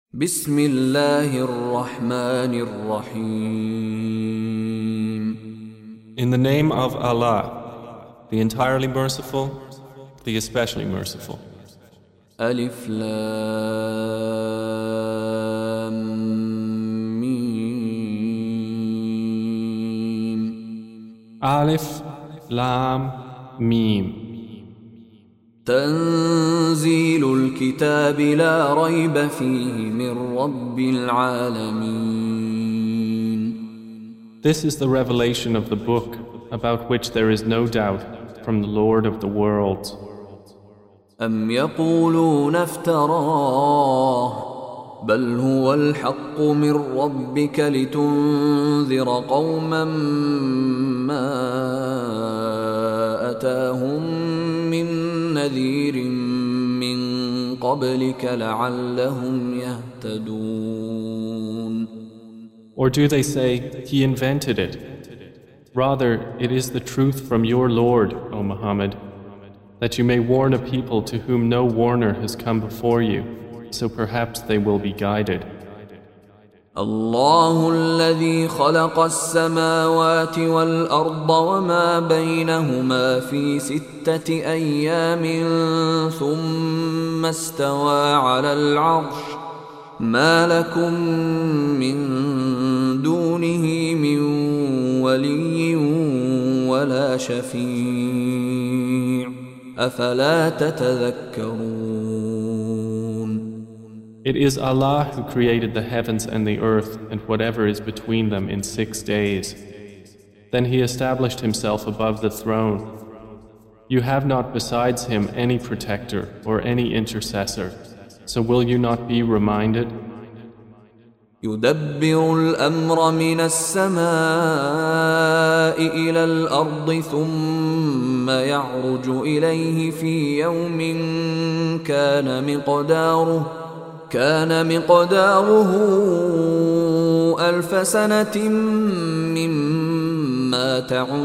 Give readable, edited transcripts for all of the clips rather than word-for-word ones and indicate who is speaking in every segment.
Speaker 1: بسم الله الرحمن الرحيم.
Speaker 2: In the name of Allah, the entirely merciful, the especially merciful.
Speaker 1: ألف لام ميم.
Speaker 2: Alif, Lam, Mim.
Speaker 1: تنزيل الكتاب لا ريب فيه من رب العالمين.
Speaker 2: This is the revelation of the book about which there is no doubt from the Lord of the worlds.
Speaker 1: أم يقولون افتراه بل هو الحق من ربك لتنذر قوما ما أتاهم من نذير من قبلك لعلهم يهتدون.
Speaker 2: Or do they say, He invented it? Rather, it is the truth from your Lord, O Muhammad, that you may warn a people to whom no warner has come before you, so perhaps they will be guided.
Speaker 1: الله الذي خلق السماوات والأرض وما بينهما في 6 أيام ثم استوى على العرش ما لكم من دونه من ولي ولا شفيع أفلا تتذكرون.
Speaker 2: It is Allah who created the heavens and the earth and whatever is between them in 6 days. Then He established Himself above the throne. You have not besides Him any protector or any intercessor, so will you not be reminded?
Speaker 1: يدبر الأمر من السماء إلى الأرض ثم يعرج إليه في يوم كان مقداره 1000 سنة مما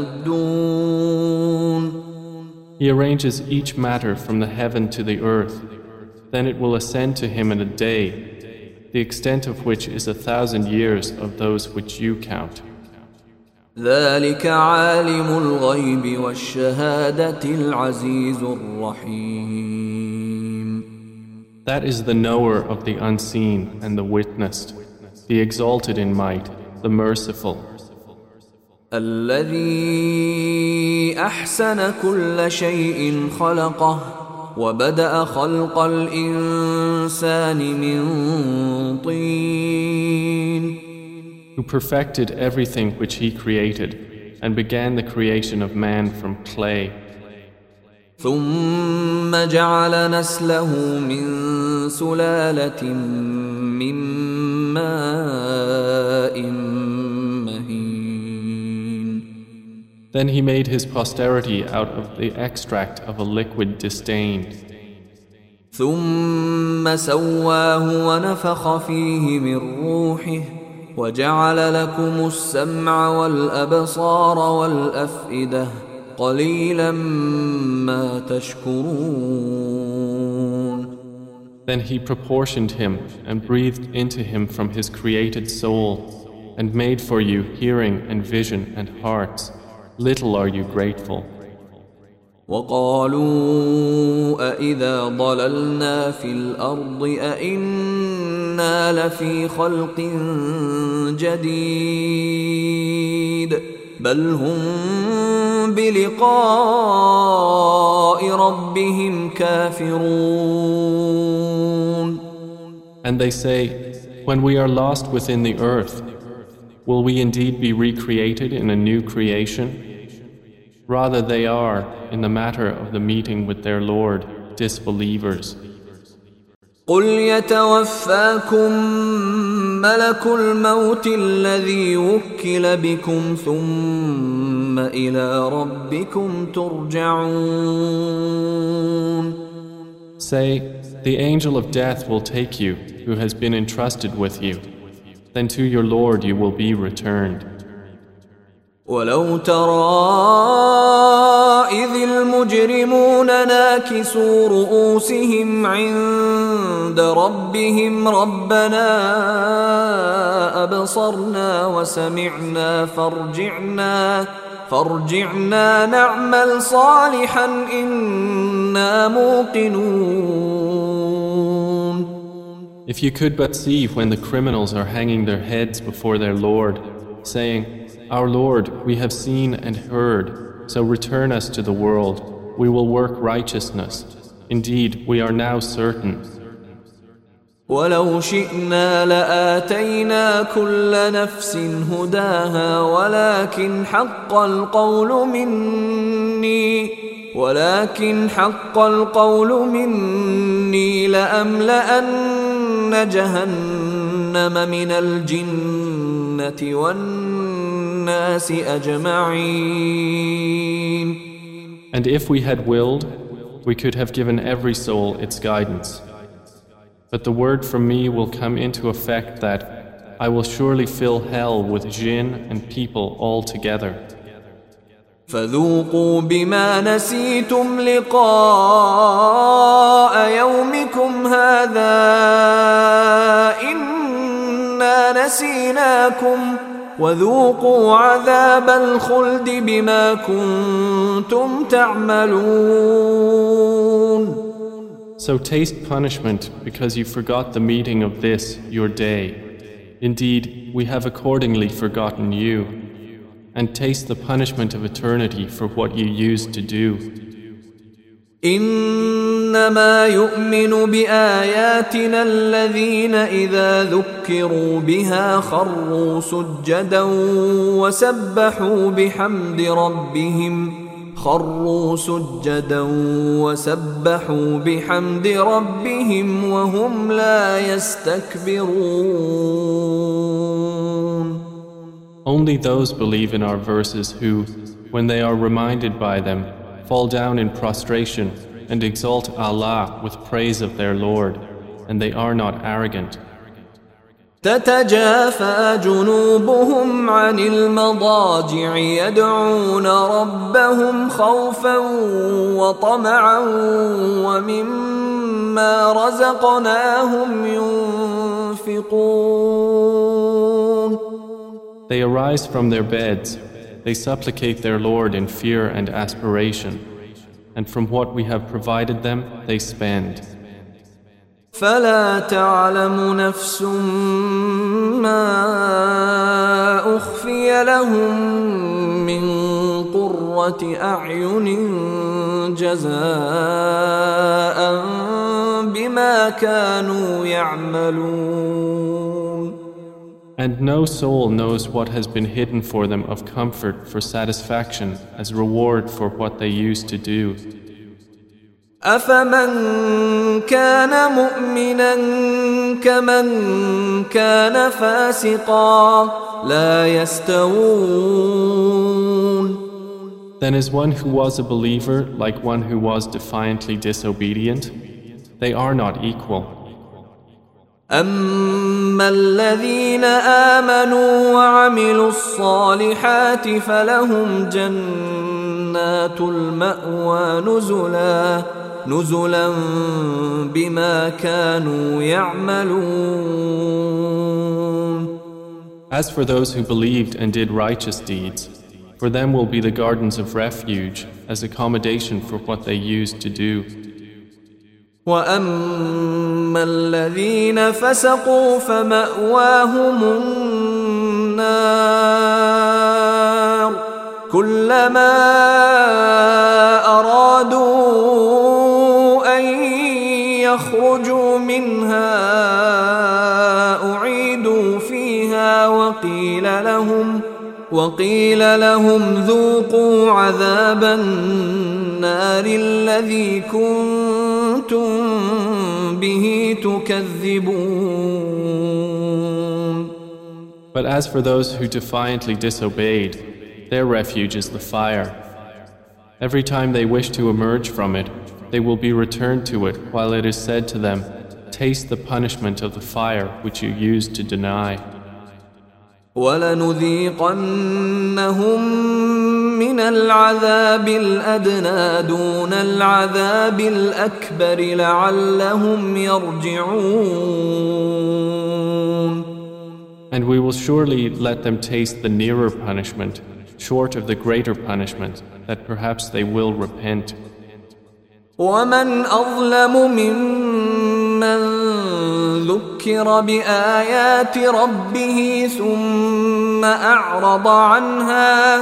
Speaker 1: تعدون.
Speaker 2: He arranges each matter from the heaven to the earth. Then it will ascend to Him in a day, the extent of which is 1,000 years of those which you count.
Speaker 1: ذلك عالم الغيب والشهادة العزيز الرحيم.
Speaker 2: That is the knower of the unseen and the witnessed, the exalted in might, the merciful.
Speaker 1: الذي أحسن كل شيء خلقه وبدأ خلق الإنسان من طين.
Speaker 2: Who perfected everything which He created and began the creation of man from clay.
Speaker 1: ثم جعل نسله من سلالة من ماء مهين.
Speaker 2: Then He made His posterity out of the extract of a liquid disdained.
Speaker 1: ثم سواه ونفخ فيه من روحه وجعل لكم السمع والأبصار والأفئدة قليلا ما تشكرون.
Speaker 2: Then He proportioned Him and breathed into Him from His created soul and made for you hearing and vision and hearts. Little are you grateful.
Speaker 1: وقالوا أإذا ضللنا في الأرض أإنا لفي خلق جديد بل هم بلقاء ربهم كافرون.
Speaker 2: And they say, when we are lost within the earth, will we indeed be recreated in a new creation? Rather they are, in the matter of the meeting with their Lord, disbelievers.
Speaker 1: قل يتوفاكم ملك الموت الذي وكل بكم ثم إلى ربكم ترجعون.
Speaker 2: Say, the angel of death will take you, who has been entrusted with you. Then to your Lord you will be returned.
Speaker 1: ولو ترى إذ المجرمون ناكسوا رؤوسهم عند ربهم ربنا أبصرنا وسمعنا فارجعنا نعمل صالحا إنا موقنون.
Speaker 2: If you could but see when the criminals are hanging their heads before their Lord, saying, Our Lord, we have seen and heard, so return us to the world. We will work righteousness. Indeed, we are now certain.
Speaker 1: ولو شئنا لآتينا كل نفس هداها ولكن حق القول مني لأملأن جهنم من الجنة والناس أجمعين.
Speaker 2: And if we had willed, we could have given every soul its guidance. But the word from me will come into effect that I will surely fill hell with jinn and people all together.
Speaker 1: فذوقوا بما نسيتم لقاء يومكم هذا إنا نسيناكم وذوقوا عذاب الخلد بما كنتم تعملون.
Speaker 2: So taste punishment because you forgot the meeting of this, your day. Indeed, we have accordingly forgotten you. And taste the punishment of eternity for what you used to do.
Speaker 1: إنما يؤمن بآياتنا الذين إذا ذكروا بها خروا سجدا وسبحوا بحمد ربهم وهم لا يستكبرون.
Speaker 2: Only those believe in our verses who, when they are reminded by them, fall down in prostration and exalt Allah with praise of their Lord, and they are not arrogant.
Speaker 1: تتجافى جنوبهم عن المضاجع يدعون ربهم خوفا وطمعا ومما رزقناهم ينفقون.
Speaker 2: They arise from their beds, they supplicate their Lord in fear and aspiration, and from what we have provided them, they spend.
Speaker 1: فلا تعلم نفس ما أخفي لهم من قرة أعين جزاء بما كانوا يعملون.
Speaker 2: And no soul knows what has been hidden for them of comfort for satisfaction as reward for what they used to do.
Speaker 1: أفمن كان مؤمنا كمن كان فاسقا لا يستوون.
Speaker 2: Then is one who was a believer like one who was defiantly disobedient? They are not equal.
Speaker 1: أما الذين آمنوا وعملوا الصالحات فلهم جنات المأوى نزلا بما كانوا يعملون.
Speaker 2: As for those who believed and did righteous deeds, for them will be the gardens of refuge as accommodation for what they used to do.
Speaker 1: وأما الذين فسقوا فمأواهم النار كلما أرادوا أن يخرجوا منها أعيدوا فيها وقيل لهم ذوقوا عذاب النار الذي كنتم به تكذبون.
Speaker 2: But as for those who defiantly disobeyed, their refuge is the fire. Every time they wish to emerge from it, they will be returned to it while it is said to them, taste the punishment of the fire which you used to deny.
Speaker 1: وَلَنُذِيقَنَّهُم مِّنَ الْعَذَابِ الْأَدْنَىٰ دُونَ الْعَذَابِ الْأَكْبَرِ لَعَلَّهُمْ يَرْجِعُونَ.
Speaker 2: And we will surely let them taste the nearer punishment, short of the greater punishment, that perhaps they will repent.
Speaker 1: وَمَنْ أَظْلَمُ مِمَّنْ ذُكِّرَ بِآيَاتِ رَبِّهِ ثُمَّ أَعْرَضَ عَنْهَا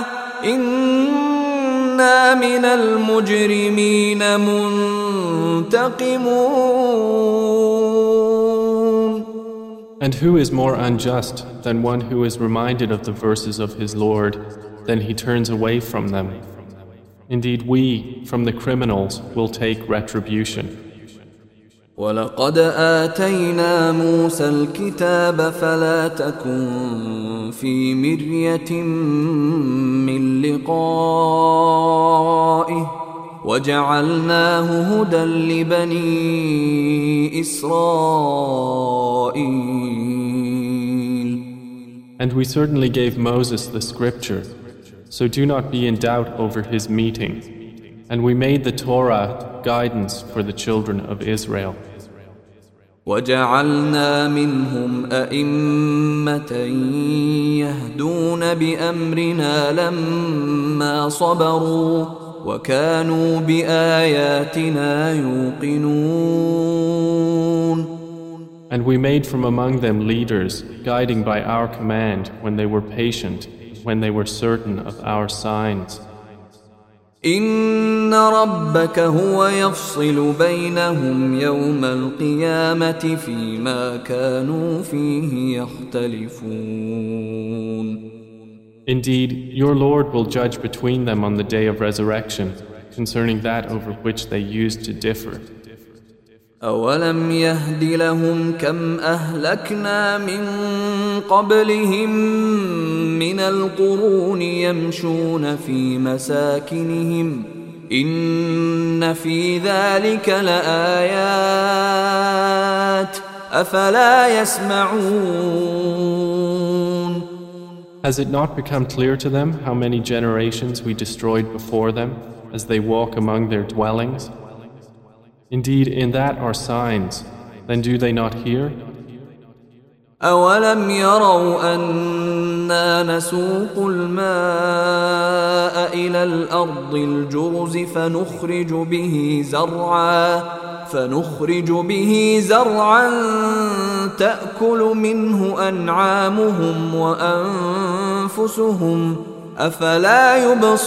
Speaker 1: إِنَّا مِنَ الْمُجْرِمِينَ مُنْتَقِمُونَ.
Speaker 2: And who is more unjust than one who is reminded of the verses of his Lord, then he turns away from them? Indeed, we, from the criminals, will take retribution.
Speaker 1: وَلَقَدْ آتَيْنَا مُوسَى الْكِتَابَ فَلَا تَكُنْ فِي مِرْيَةٍ مِّن لِقَائِهِ وَجَعَلْنَاهُ هُدًى لِبَنِي إِسْرَائِيلَ.
Speaker 2: And we certainly gave Moses the scripture, so do not be in doubt over his meeting. And we made the Torah guidance for the children of Israel.
Speaker 1: وَجَعَلْنَا مِنْهُمْ أَئِمَّةً يَهْدُونَ بِأَمْرِنَا لَمَّا صَبَرُوا وَكَانُوا بِآيَاتِنَا يُوقِنُونَ.
Speaker 2: And we made from among them leaders, guiding by our command when they were patient, when they were certain of our signs.
Speaker 1: إِنَّ رَبَّكَ هُوَ يَفْصِلُ بَيْنَهُمْ يَوْمَ الْقِيَامَةِ فِيمَا كَانُوا فِيهِ يَخْتَلِفُونَ.
Speaker 2: Indeed, your Lord will judge between them on the day of resurrection concerning that over which they used to differ.
Speaker 1: أَوَلَمْ يَهْدِ لَهُمْ كَمْ أَهْلَكْنَا مِنْ قَبْلِهِمْ مِنَ الْقُرُونِ يَمْشُونَ فِي مَسَاكِنِهِمْ إِنَّ فِي ذَلِكَ لَآيَاتٍ أَفَلَا يَسْمَعُونَ.
Speaker 2: Has it not become clear to them how many generations we destroyed before them as they walk among their dwellings? Indeed, in that are signs. Then do they not hear?
Speaker 1: أَوَلَمْ يَرَوْا أَنَّا نَسُوقُ الْمَاءَ إِلَى الْأَرْضِ الْجُرُزِ فَنُخْرِجُ بِهِ زَرْعًا تَأْكُلُ مِنْهُ أَنْعَامُهُمْ وَأَنْفُسُهُمْ أَفَلَا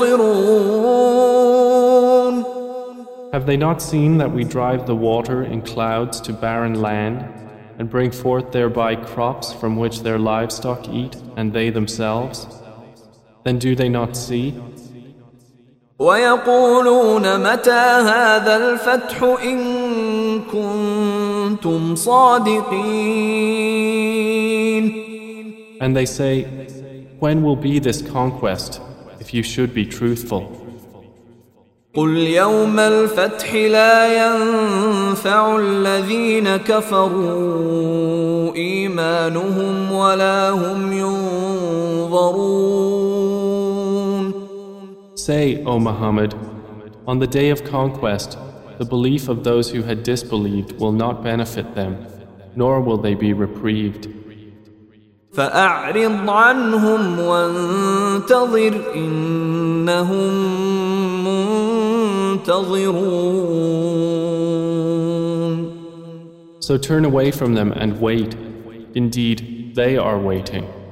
Speaker 1: يُبْصِرُونَ.
Speaker 2: Have they not seen that we drive the water in clouds to barren land and bring forth thereby crops from which their livestock eat and they themselves? Then do they not see?
Speaker 1: وَيَقُولُونَ مَتَى هَذَا الْفَتْحُ إِن كُنتُمْ صَادِقِينَ.
Speaker 2: And they say, when will be this conquest, if you should be truthful?
Speaker 1: قُلْ يَوْمَ الْفَتْحِ لَا يَنْفَعُ الَّذِينَ كَفَرُوا إِيمَانُهُمْ وَلَا هُمْ يُنظَرُونَ.
Speaker 2: Say, O Muhammad, on the day of conquest, the belief of those who had disbelieved will not benefit them, nor will they be reprieved.
Speaker 1: فَأَعْرِضْ عَنْهُمْ وَانْتَظِرْ إِنَّهُمْ مُنْتَظِرُونَ.
Speaker 2: So turn away from them and wait. Indeed, they are waiting.